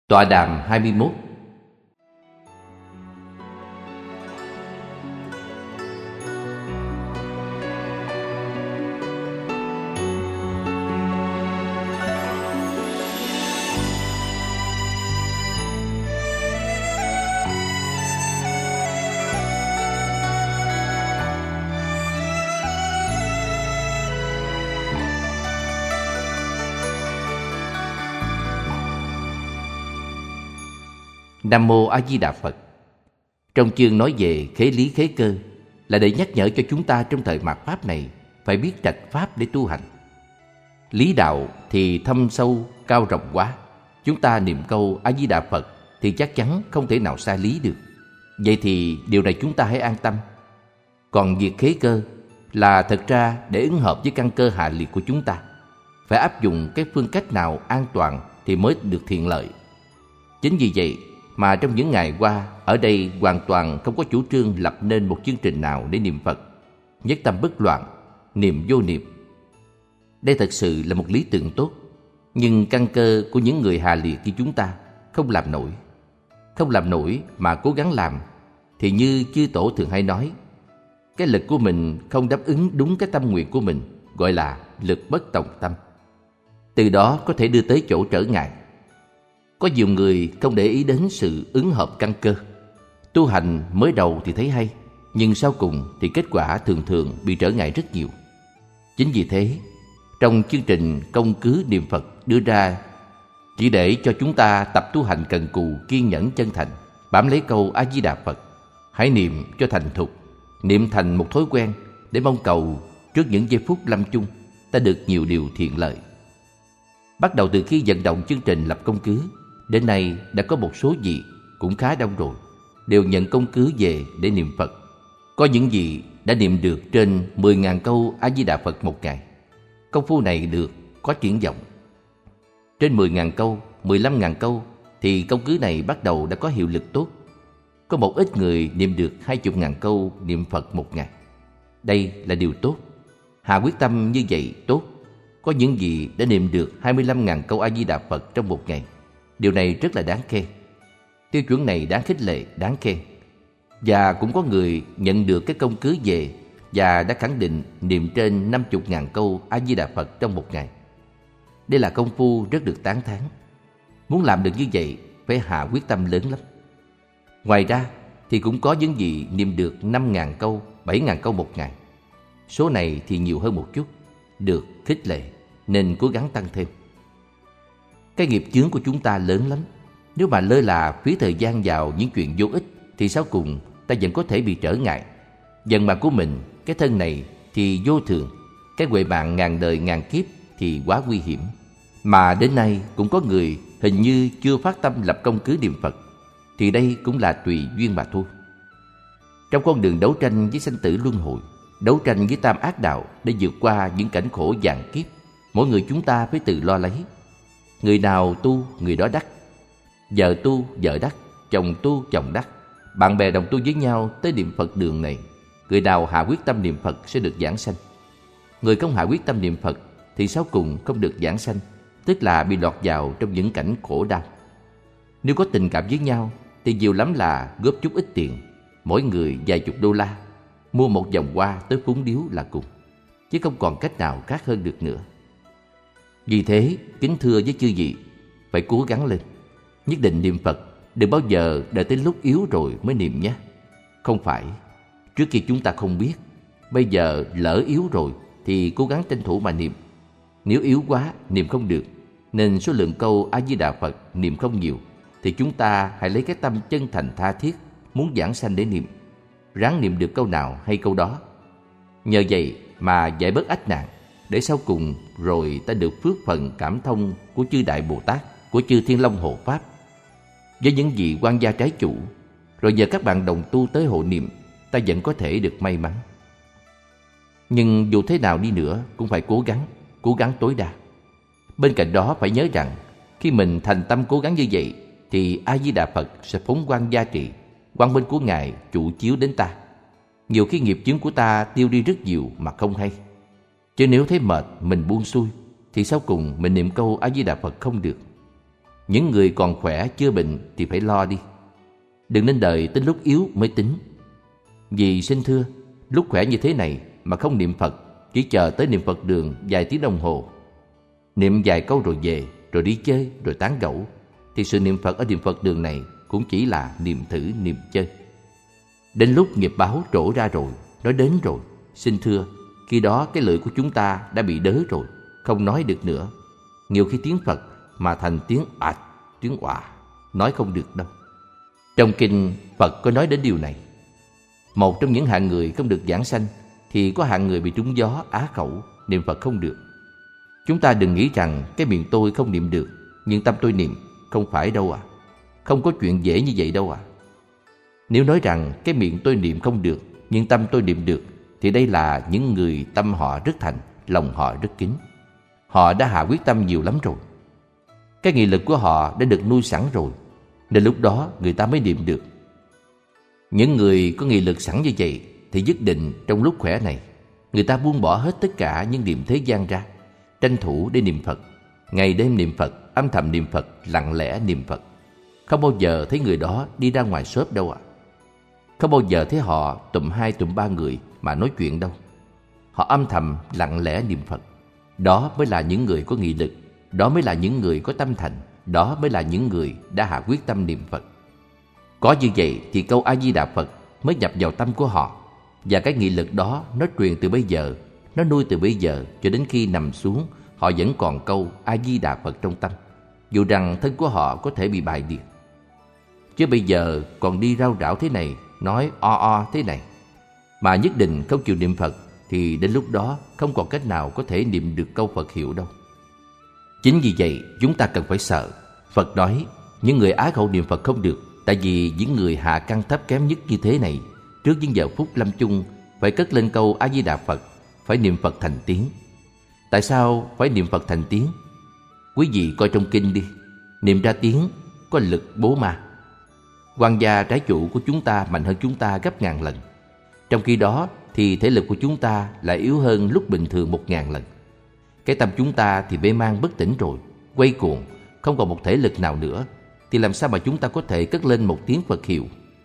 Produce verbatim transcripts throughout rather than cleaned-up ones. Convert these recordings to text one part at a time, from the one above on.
Tọa đàm hai mươi mốt. Nam Mô A Di Đà Phật. Trong chương nói về khế lý khế cơ là để nhắc nhở cho chúng ta trong thời mạt Pháp này phải biết trạch Pháp để tu hành. Lý đạo thì thâm sâu, cao rộng quá. Chúng ta niệm câu A Di Đà Phật thì chắc chắn không thể nào sai lý được. Vậy thì điều này chúng ta hãy an tâm. Còn việc khế cơ là thật ra để ứng hợp với căn cơ hạ liệt của chúng ta. Phải áp dụng cái phương cách nào an toàn thì mới được thiện lợi. Chính vì vậy mà trong những ngày qua, ở đây hoàn toàn không có chủ trương lập nên một chương trình nào để niệm Phật. Nhất tâm bất loạn, niệm vô niệm. Đây thật sự là một lý tưởng tốt, nhưng căn cơ của những người hà liệt như chúng ta không làm nổi. Không làm nổi mà cố gắng làm, thì như chư tổ thường hay nói, cái lực của mình không đáp ứng đúng cái tâm nguyện của mình, gọi là lực bất tòng tâm. Từ đó có thể đưa tới chỗ trở ngại. Có nhiều người không để ý đến sự ứng hợp căn cơ. Tu hành mới đầu thì thấy hay, nhưng sau cùng thì kết quả thường thường bị trở ngại rất nhiều. Chính vì thế, trong chương trình công cứ niệm Phật đưa ra chỉ để cho chúng ta tập tu hành cần cù, kiên nhẫn, chân thành, bám lấy câu A Di Đà Phật. Hãy niệm cho thành thục, niệm thành một thói quen để mong cầu trước những giây phút lâm chung ta được nhiều điều thiện lợi. Bắt đầu từ khi vận động chương trình lập công cứ, đến nay đã có một số vị cũng khá đông rồi, đều nhận công cứ về để niệm Phật. Có những vị đã niệm được trên mười nghìn câu A Di Đà Phật một ngày. Công phu này được có triển vọng. Trên mười nghìn câu, mười lăm nghìn câu thì công cứ này bắt đầu đã có hiệu lực tốt. Có một ít người niệm được hai mươi nghìn câu niệm Phật một ngày. Đây là điều tốt. Hạ quyết tâm như vậy tốt. Có những vị đã niệm được hai mươi lăm nghìn câu A Di Đà Phật trong một ngày. Điều này rất là đáng khen. Tiêu chuẩn này đáng khích lệ, đáng khen. Và cũng có người nhận được cái công cứ về và đã khẳng định niệm trên năm mươi nghìn câu A Di Đà Phật trong một ngày. Đây là công phu rất được tán thán. Muốn làm được như vậy phải hạ quyết tâm lớn lắm. Ngoài ra thì cũng có những vị niệm được năm nghìn câu, bảy nghìn câu một ngày. Số này thì nhiều hơn một chút, được khích lệ nên cố gắng tăng thêm. Cái nghiệp chướng của chúng ta lớn lắm. Nếu mà lơ là phí thời gian vào những chuyện vô ích thì sau cùng ta vẫn có thể bị trở ngại. Vận mạng của mình, cái thân này thì vô thường. Cái huệ mạng ngàn đời ngàn kiếp thì quá nguy hiểm. Mà đến nay cũng có người hình như chưa phát tâm lập công cứ niệm Phật. Thì đây cũng là tùy duyên mà thôi. Trong con đường đấu tranh với sanh tử luân hồi, đấu tranh với tam ác đạo để vượt qua những cảnh khổ vạn kiếp, mỗi người chúng ta phải tự lo lấy. Người nào tu, người đó đắc. Vợ tu, vợ đắc. Chồng tu, chồng đắc. Bạn bè đồng tu với nhau tới niệm Phật đường này. Người nào hạ quyết tâm niệm Phật sẽ được giảng sanh. Người không hạ quyết tâm niệm Phật thì sau cùng không được giảng sanh, tức là bị lọt vào trong những cảnh khổ đau. Nếu có tình cảm với nhau thì nhiều lắm là góp chút ít tiền, mỗi người vài chục đô la, mua một vòng hoa tới phúng điếu là cùng, chứ không còn cách nào khác hơn được nữa. Vì thế, kính thưa với chư vị, phải cố gắng lên. Nhất định niệm Phật, đừng bao giờ đợi tới lúc yếu rồi mới niệm nhé. Không phải, trước khi chúng ta không biết, bây giờ lỡ yếu rồi thì cố gắng tranh thủ mà niệm. Nếu yếu quá, niệm không được, nên số lượng câu A Di Đà Phật niệm không nhiều, thì chúng ta hãy lấy cái tâm chân thành tha thiết, muốn giảng sanh để niệm. Ráng niệm được câu nào hay câu đó. Nhờ vậy mà giải bớt ách nạn, để sau cùng rồi ta được phước phần cảm thông của chư Đại Bồ Tát, của chư Thiên Long hộ Pháp. Với những vị quan gia trái chủ, rồi nhờ các bạn đồng tu tới hộ niệm, ta vẫn có thể được may mắn. Nhưng dù thế nào đi nữa cũng phải cố gắng, cố gắng tối đa. Bên cạnh đó phải nhớ rằng, khi mình thành tâm cố gắng như vậy, thì A Di Đà Phật sẽ phóng quang gia trị, quang minh của Ngài chủ chiếu đến ta. Nhiều khi nghiệp chướng của ta tiêu đi rất nhiều mà không hay. Chứ nếu thấy mệt, mình buông xuôi, thì sau cùng mình niệm câu A Di Đà Phật không được. Những người còn khỏe chưa bệnh thì phải lo đi. Đừng nên đợi tới lúc yếu mới tính. Vì xin thưa, lúc khỏe như thế này mà không niệm Phật, chỉ chờ tới niệm Phật đường vài tiếng đồng hồ, niệm vài câu rồi về, rồi đi chơi, rồi tán gẫu, thì sự niệm Phật ở niệm Phật đường này cũng chỉ là niệm thử, niệm chơi. Đến lúc nghiệp báo trổ ra rồi, nói đến rồi, xin thưa, khi đó cái lưỡi của chúng ta đã bị đớ rồi, không nói được nữa. Nhiều khi tiếng Phật mà thành tiếng ạch, tiếng òa, nói không được đâu. Trong kinh Phật có nói đến điều này. Một trong những hạng người không được giảng sanh thì có hạng người bị trúng gió, á khẩu, niệm Phật không được. Chúng ta đừng nghĩ rằng cái miệng tôi không niệm được, nhưng tâm tôi niệm. Không phải đâu à. Không có chuyện dễ như vậy đâu à. Nếu nói rằng cái miệng tôi niệm không được, nhưng tâm tôi niệm được, thì đây là những người tâm họ rất thành, lòng họ rất kín. Họ đã hạ quyết tâm nhiều lắm rồi. Cái nghị lực của họ đã được nuôi sẵn rồi, nên lúc đó người ta mới niệm được. Những người có nghị lực sẵn như vậy thì nhất định trong lúc khỏe này, người ta buông bỏ hết tất cả những niệm thế gian ra, tranh thủ để niệm Phật, ngày đêm niệm Phật, âm thầm niệm Phật, lặng lẽ niệm Phật. Không bao giờ thấy người đó đi ra ngoài shop đâu ạ. À. Không bao giờ thấy họ tụm hai tụm ba người mà nói chuyện đâu. Họ âm thầm lặng lẽ niệm Phật. Đó mới là những người có nghị lực, đó mới là những người có tâm thành, đó mới là những người đã hạ quyết tâm niệm Phật. Có như vậy thì câu A Di Đà Phật mới nhập vào tâm của họ, và cái nghị lực đó nó truyền từ bây giờ, nó nuôi từ bây giờ cho đến khi nằm xuống, họ vẫn còn câu A Di Đà Phật trong tâm, dù rằng thân của họ có thể bị bại liệt. Chứ bây giờ còn đi rao rảo thế này, nói o o thế này, mà nhất định không chịu niệm Phật, thì đến lúc đó không còn cách nào có thể niệm được câu Phật hiệu đâu. Chính vì vậy chúng ta cần phải sợ. Phật nói những người á khẩu niệm Phật không được, tại vì những người hạ căn thấp kém nhất như thế này, trước những giờ phút lâm chung phải cất lên câu A Di Đà Phật, phải niệm Phật thành tiếng. Tại sao phải niệm Phật thành tiếng? Quý vị coi trong kinh đi, niệm ra tiếng có lực bố ma. Quan gia trái chủ của chúng ta mạnh hơn chúng ta gấp ngàn lần. Trong khi đó thì thể lực của chúng ta lại yếu hơn lúc bình thường một ngàn lần. Cái tâm chúng ta thì mê man bất tỉnh rồi, quay cuồng, không còn một thể lực nào nữa, thì làm sao mà chúng ta có thể cất lên một tiếng Phật hiệu?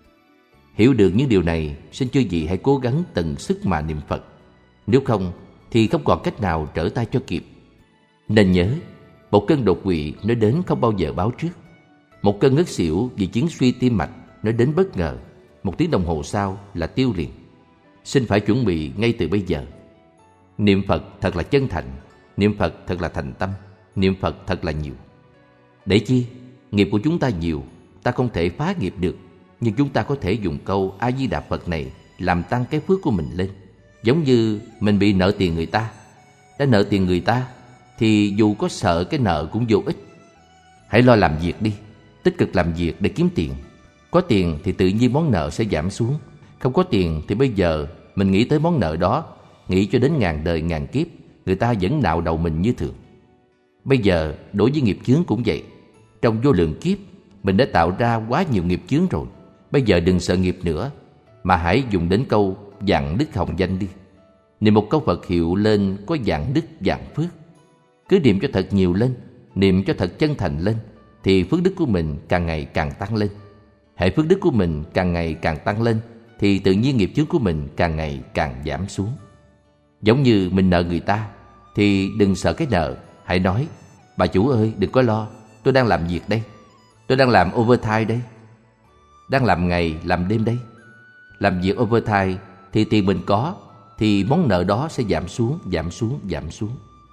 Hiểu được những điều này, xin chư vị hãy cố gắng tận sức mà niệm Phật. Nếu không thì không còn cách nào trở tay cho kịp. Nên nhớ, một cơn đột quỵ nó đến không bao giờ báo trước. Một cơn ngất xỉu vì chứng suy tim mạch nó đến bất ngờ, một tiếng đồng hồ sau là tiêu liền. Xin phải chuẩn bị ngay từ bây giờ. Niệm Phật thật là chân thành, niệm Phật thật là thành tâm, niệm Phật thật là nhiều. Để chi? Nghiệp của chúng ta nhiều, ta không thể phá nghiệp được, nhưng chúng ta có thể dùng câu A Di Đà Phật này làm tăng cái phước của mình lên. Giống như mình bị nợ tiền người ta, đã nợ tiền người ta thì dù có sợ cái nợ cũng vô ích. Hãy lo làm việc đi, tích cực làm việc để kiếm tiền. Có tiền thì tự nhiên món nợ sẽ giảm xuống. Không có tiền thì bây giờ mình nghĩ tới món nợ đó, nghĩ cho đến ngàn đời ngàn kiếp, người ta vẫn nạo đầu mình như thường. Bây giờ đối với nghiệp chướng cũng vậy. Trong vô lượng kiếp mình đã tạo ra quá nhiều nghiệp chướng rồi. Bây giờ đừng sợ nghiệp nữa, mà hãy dùng đến câu vạn đức hồng danh đi. Niệm một câu Phật hiệu lên có vạn đức vạn phước. Cứ niệm cho thật nhiều lên, niệm cho thật chân thành lên, thì phước đức của mình càng ngày càng tăng lên. Hễ phước đức của mình càng ngày càng tăng lên, thì tự nhiên nghiệp chướng của mình càng ngày càng giảm xuống. Giống như mình nợ người ta, thì đừng sợ cái nợ. Hãy nói, bà chủ ơi đừng có lo, tôi đang làm việc đây, tôi đang làm overtime đây, đang làm ngày làm đêm đây. Làm việc overtime thì tiền mình có, thì món nợ đó sẽ giảm xuống, giảm xuống, giảm xuống.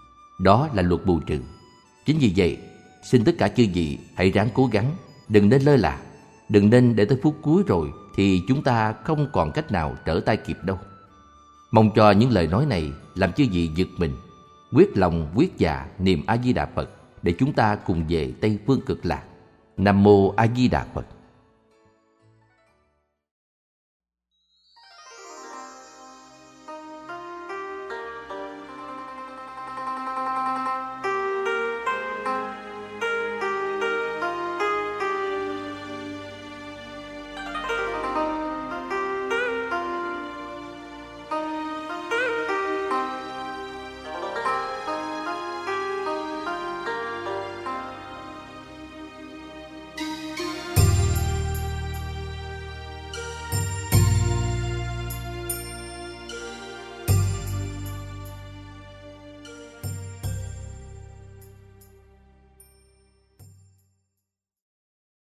Đó là luật bù trừ. Chính vì vậy, xin tất cả chư vị hãy ráng cố gắng, đừng nên lơ là, đừng nên để tới phút cuối rồi thì chúng ta không còn cách nào trở tay kịp đâu. Mong cho những lời nói này làm chư vị giật mình, quyết lòng quyết dạ niệm A Di Đà Phật để chúng ta cùng về Tây Phương Cực Lạc. Nam mô A Di Đà Phật.